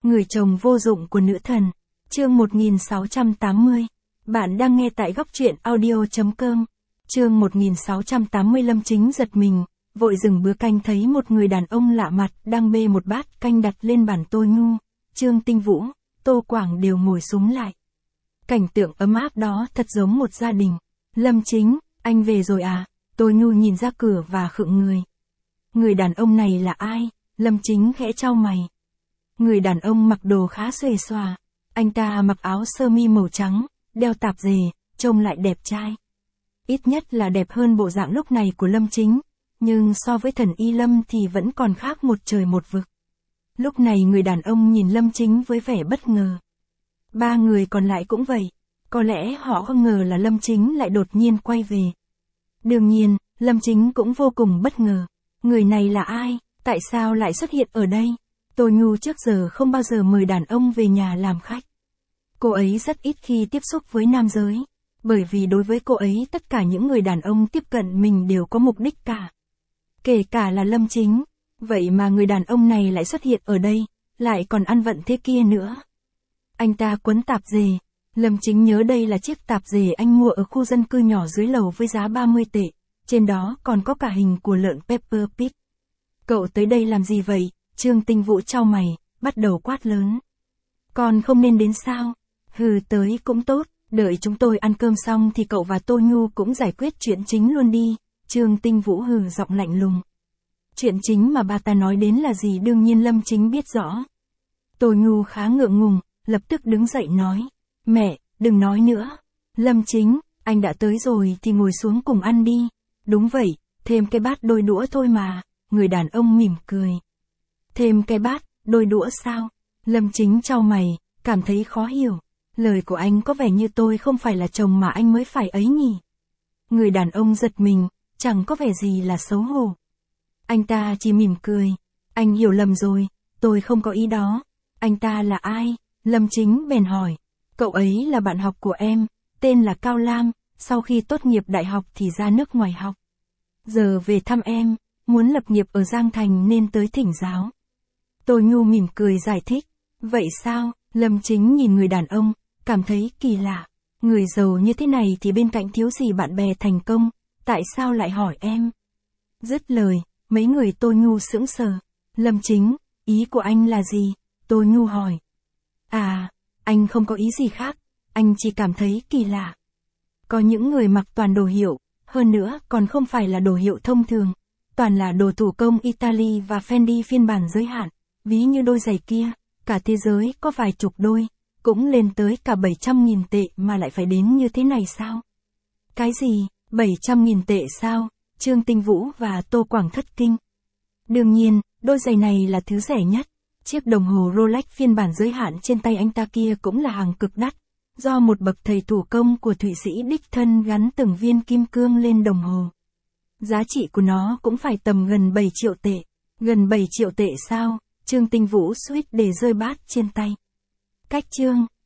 Người chồng vô dụng của nữ thần. Chương 1680. Bạn đang nghe tại góc truyện audio.com. Chương 1680. Lâm Chính giật mình, vội dừng bữa canh thấy một người đàn ông lạ mặt đang bê một bát canh đặt lên bàn. Tôi Nhu, Trương Tinh Vũ, Tô Quảng đều ngồi xúm lại. Cảnh tượng ấm áp đó thật giống một gia đình. Lâm Chính, anh về rồi à? Tôi Nhu nhìn ra cửa và khựng người. Người đàn ông này là ai? Lâm Chính khẽ chau mày. Người đàn ông mặc đồ khá xuề xòa. Anh ta mặc áo sơ mi màu trắng, đeo tạp dề, trông lại đẹp trai. Ít nhất là đẹp hơn bộ dạng lúc này của Lâm Chính, nhưng so với thần Y Lâm thì vẫn còn khác một trời một vực. Lúc này người đàn ông nhìn Lâm Chính với vẻ bất ngờ. Ba người còn lại cũng vậy, có lẽ họ không ngờ là Lâm Chính lại đột nhiên quay về. Đương nhiên, Lâm Chính cũng vô cùng bất ngờ. Người này là ai? Tại sao lại xuất hiện ở đây? Tô Nhu trước giờ không bao giờ mời đàn ông về nhà làm khách. Cô ấy rất ít khi tiếp xúc với nam giới, bởi vì đối với cô ấy tất cả những người đàn ông tiếp cận mình đều có mục đích cả. Kể cả là Lâm Chính, vậy mà người đàn ông này lại xuất hiện ở đây, lại còn ăn vận thế kia nữa. Anh ta quấn tạp dề, Lâm Chính nhớ đây là chiếc tạp dề anh mua ở khu dân cư nhỏ dưới lầu với giá 30 tệ, trên đó còn có cả hình của lợn Pepper Pig. Cậu tới đây làm gì vậy? Trương Tinh Vũ chau mày, bắt đầu quát lớn. Con không nên đến sao? Hừ, tới cũng tốt, đợi chúng tôi ăn cơm xong thì cậu và Tô Nhu cũng giải quyết chuyện chính luôn đi. Trương Tinh Vũ hừ giọng lạnh lùng. Chuyện chính mà bà ta nói đến là gì đương nhiên Lâm Chính biết rõ. Tô Nhu khá ngượng ngùng, lập tức đứng dậy nói. Mẹ, đừng nói nữa. Lâm Chính, anh đã tới rồi thì ngồi xuống cùng ăn đi. Đúng vậy, thêm cái bát đôi đũa thôi mà. Người đàn ông mỉm cười. Thêm cái bát, đôi đũa sao? Lâm Chính chau mày, cảm thấy khó hiểu. Lời của anh có vẻ như tôi không phải là chồng mà anh mới phải ấy nhỉ? Người đàn ông giật mình, chẳng có vẻ gì là xấu hổ. Anh ta chỉ mỉm cười. Anh hiểu lầm rồi, tôi không có ý đó. Anh ta là ai? Lâm Chính bèn hỏi. Cậu ấy là bạn học của em, tên là Cao Lam, sau khi tốt nghiệp đại học thì ra nước ngoài học. Giờ về thăm em, muốn lập nghiệp ở Giang Thành nên tới thỉnh giáo. Tô Nhu mỉm cười giải thích. Vậy sao? Lâm Chính nhìn người đàn ông, cảm thấy kỳ lạ. Người giàu như thế này thì bên cạnh thiếu gì bạn bè thành công, tại sao lại hỏi em? Dứt lời, mấy người Tô Nhu sững sờ. Lâm Chính, ý của anh là gì? Tô Nhu hỏi. À, anh không có ý gì khác, anh chỉ cảm thấy kỳ lạ. Có những người mặc toàn đồ hiệu, hơn nữa còn không phải là đồ hiệu thông thường, toàn là đồ thủ công Italy và Fendi phiên bản giới hạn, ví như đôi giày kia, cả thế giới có vài chục đôi, cũng lên tới cả 700.000 tệ mà lại phải đến như thế này sao? Cái gì, 700.000 tệ sao? Trương Tinh Vũ và Tô Quảng thất kinh. Đương nhiên, đôi giày này là thứ rẻ nhất. Chiếc đồng hồ Rolex phiên bản giới hạn trên tay anh ta kia cũng là hàng cực đắt, do một bậc thầy thủ công của Thụy Sĩ đích thân gắn từng viên kim cương lên đồng hồ. Giá trị của nó cũng phải tầm gần 7 triệu tệ. Gần 7 triệu tệ sao? Trương Tinh Vũ suýt để rơi bát trên tay. Cách Trương.